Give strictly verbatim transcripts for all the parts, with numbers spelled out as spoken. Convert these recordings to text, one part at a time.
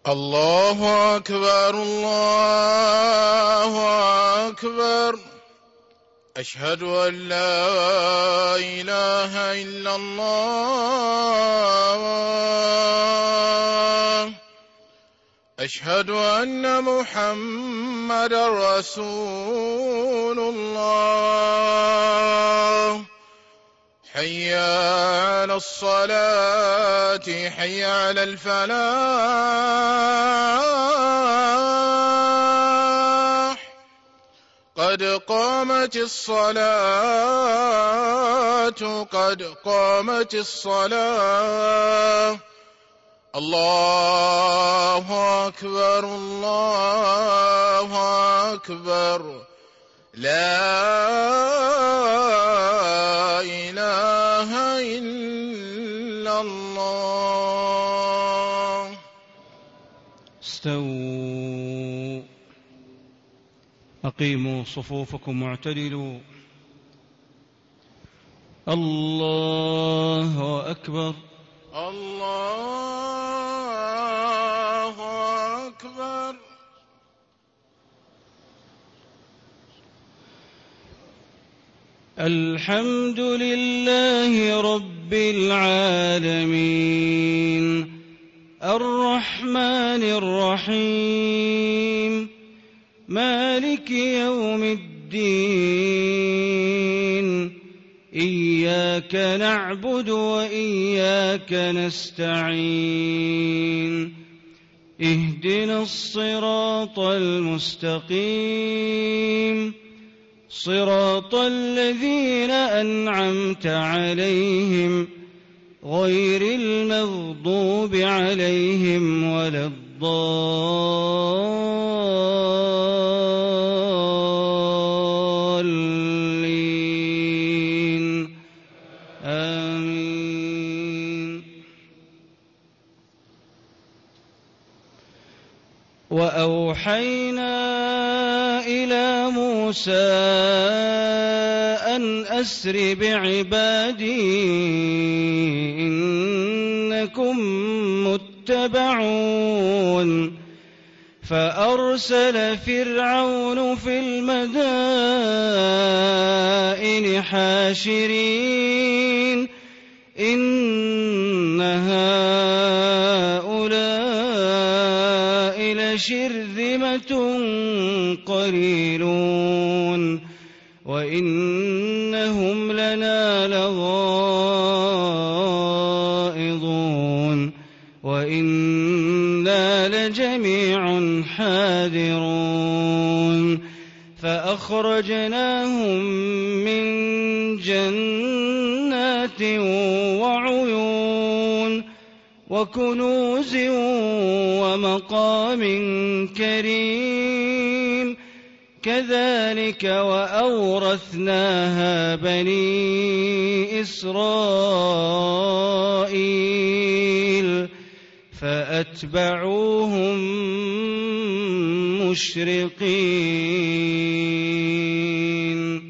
الله أكبر الله أكبر. أشهد أن لا إله إلا الله. أشهد أن محمدا رسول الله. حي على الصلاة حي على الفلاح. قد قامت الصلاة قد قامت الصلاة. الله أكبر الله أكبر. لا إله إلا الله. استووا، أقيموا صفوفكم واعتدلوا. الله أكبر الله أكبر. الحمد لله رب العالمين، الرحمن الرحيم، مالك يوم الدين. إياك نعبد وإياك نستعين. اهدنا الصراط المستقيم، صراط الذين أنعمت عليهم غير المغضوب عليهم ولا الضالين. آمين. وأوحينا إلى موسى أن أسر بعبادي إنكم متبعون. فأرسل فرعون في المدائن حاشرين إن هؤلاء لشرذمة قليلون وإنهم لنا لغائظون وإنا لجميع حاذرون. فأخرجناهم من جنات وعيون وكنوز ومقام كريم. كذلك وأورثناها بني إسرائيل فأتبعوهم مشرقين.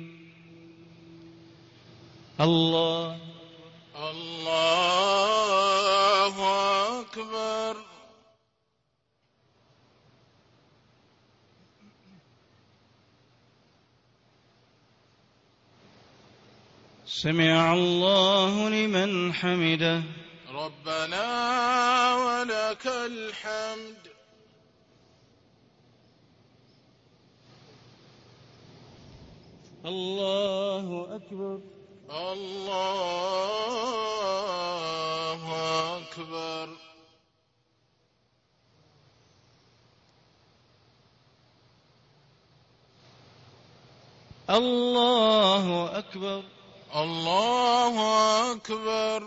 الله الله أكبر. سمع الله لمن حمده. ربنا ولك الحمد. الله أكبر. الله أكبر. الله أكبر. الله أكبر.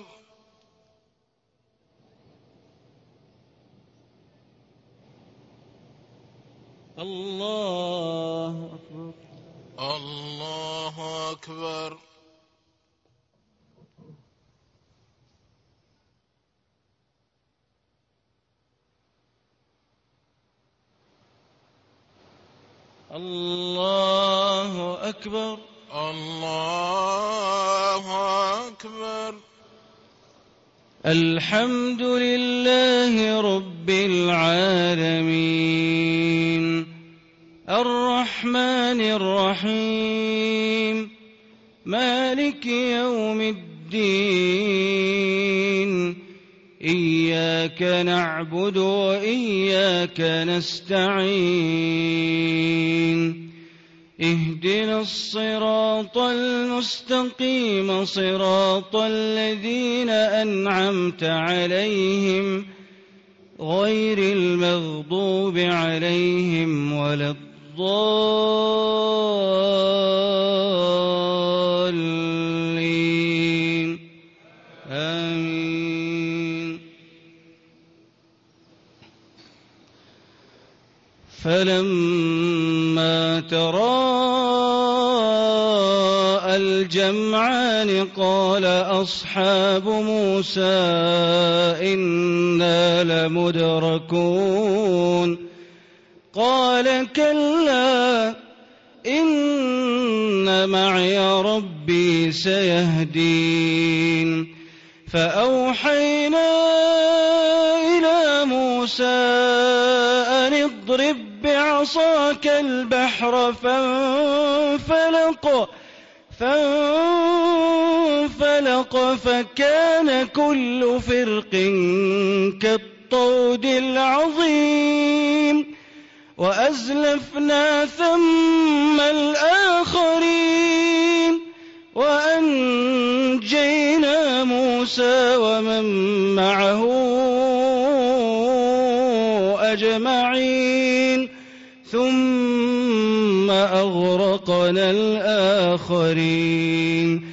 الله أكبر. الله أكبر. الله أكبر. الله أكبر. الحمد لله رب العالمين الرحمن الرحيم مالك يوم الدين إياك نعبد وإياك نستعين اهدنا الصراط المستقيم صراط الذين أنعمت عليهم غير المغضوب عليهم ولا الضالين آمين. فلما تراءى الجمعان قال أصحاب موسى إنا لمدركون قال كلا إن معي ربي سيهدين فأوحينا إلى موسى أن اضرب بعصاك البحر فانفلق فانفلق فكان كل فرق كالطود العظيم وأزلفنا ثم الآخرين وأنجينا موسى ومن معه أجمعين ثم أغرقنا الآخرين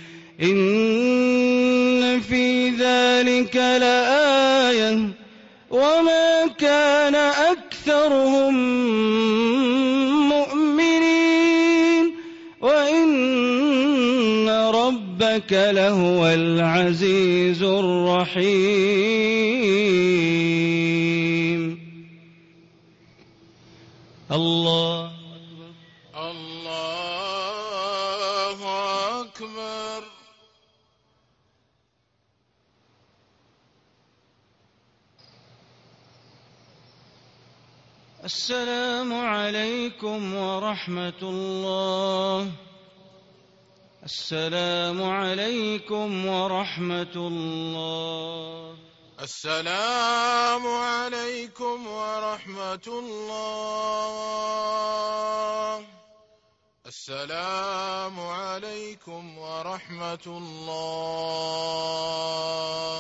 إن في ذلك لآية وما كان أكثرهم مؤمنين وإن ربك لهو العزيز الرحيم. الله الله أكبر. السلام عليكم ورحمة الله. السلام عليكم ورحمة الله. السلام عليكم ورحمة الله. السلام عليكم ورحمة الله.